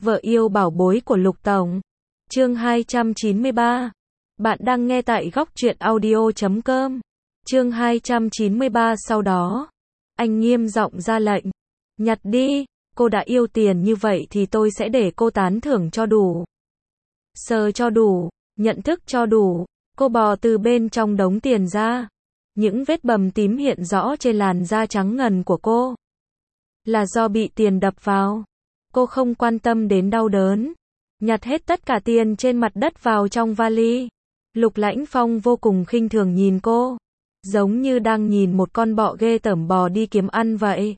Vợ yêu bảo bối của Lục Tổng. Chương 293. Bạn đang nghe tại góc truyện audio.com. Chương 293. Sau đó, anh nghiêm giọng ra lệnh. Nhặt đi, cô đã yêu tiền như vậy thì tôi sẽ để cô tán thưởng cho đủ. Sờ cho đủ, nhận thức cho đủ. Cô bò từ bên trong đống tiền ra. Những vết bầm tím hiện rõ trên làn da trắng ngần của cô. Là do bị tiền đập vào. Cô không quan tâm đến đau đớn. Nhặt hết tất cả tiền trên mặt đất vào trong vali. Lục Lãnh Phong vô cùng khinh thường nhìn cô. Giống như đang nhìn một con bọ ghê tởm bò đi kiếm ăn vậy.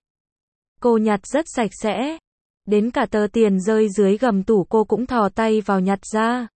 Cô nhặt rất sạch sẽ. Đến cả tờ tiền rơi dưới gầm tủ cô cũng thò tay vào nhặt ra.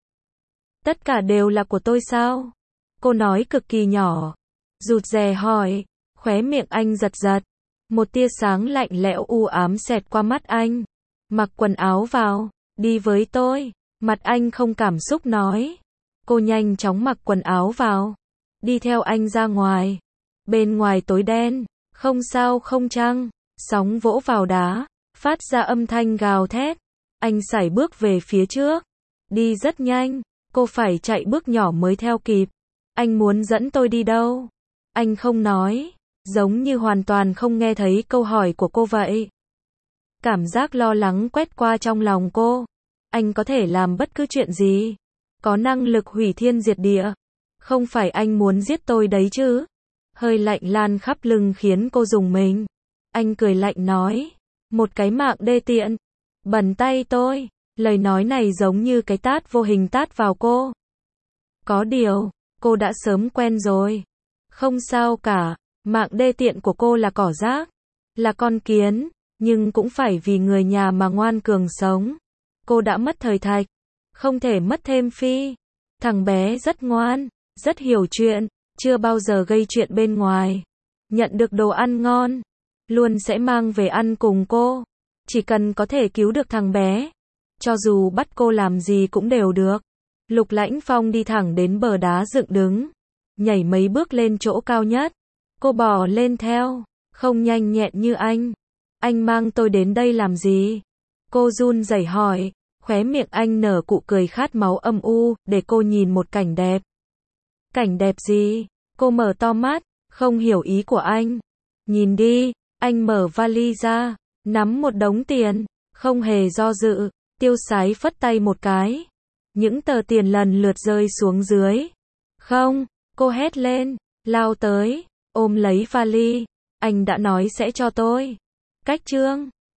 Tất cả đều là của tôi sao? Cô nói cực kỳ nhỏ. Rụt rè hỏi. Khóe miệng anh giật giật. Một tia sáng lạnh lẽo u ám xẹt qua mắt anh. Mặc quần áo vào. Đi với tôi. Mặt anh không cảm xúc nói. Cô nhanh chóng mặc quần áo vào. Đi theo anh ra ngoài. Bên ngoài tối đen. Không sao không trăng. Sóng vỗ vào đá. Phát ra âm thanh gào thét. Anh sải bước về phía trước. Đi rất nhanh. Cô phải chạy bước nhỏ mới theo kịp. Anh muốn dẫn tôi đi đâu? Anh không nói. Giống như hoàn toàn không nghe thấy câu hỏi của cô vậy. Cảm giác lo lắng quét qua trong lòng cô. Anh có thể làm bất cứ chuyện gì. Có năng lực hủy thiên diệt địa. Không phải anh muốn giết tôi đấy chứ. Hơi lạnh lan khắp lưng khiến cô rùng mình. Anh cười lạnh nói. Một cái mạng đê tiện. Bẩn tay tôi. Lời nói này giống như cái tát vô hình tát vào cô. Có điều, cô đã sớm quen rồi. Không sao cả. Mạng đê tiện của cô là cỏ rác. Là con kiến. Nhưng cũng phải vì người nhà mà ngoan cường sống. Cô đã mất thời Thạch. Không thể mất thêm Phi. Thằng bé rất ngoan. Rất hiểu chuyện. Chưa bao giờ gây chuyện bên ngoài. Nhận được đồ ăn ngon. Luôn sẽ mang về ăn cùng cô. Chỉ cần có thể cứu được thằng bé. Cho dù bắt cô làm gì cũng đều được. Lục Lãnh Phong đi thẳng đến bờ đá dựng đứng. Nhảy mấy bước lên chỗ cao nhất. Cô bò lên theo. Không nhanh nhẹn như anh. Anh mang tôi đến đây làm gì? Cô run rẩy hỏi. Khóe miệng anh nở cụ cười khát máu âm u. Để cô nhìn một cảnh đẹp. Cảnh đẹp gì? Cô mở to mắt. Không hiểu ý của anh. Nhìn đi. Anh mở vali ra. Nắm một đống tiền. Không hề do dự. Tiêu Sái phất tay một cái. Những tờ tiền lần lượt rơi xuống dưới. Không. Cô hét lên. Lao tới. Ôm lấy vali. Anh đã nói sẽ cho tôi. Cách chương.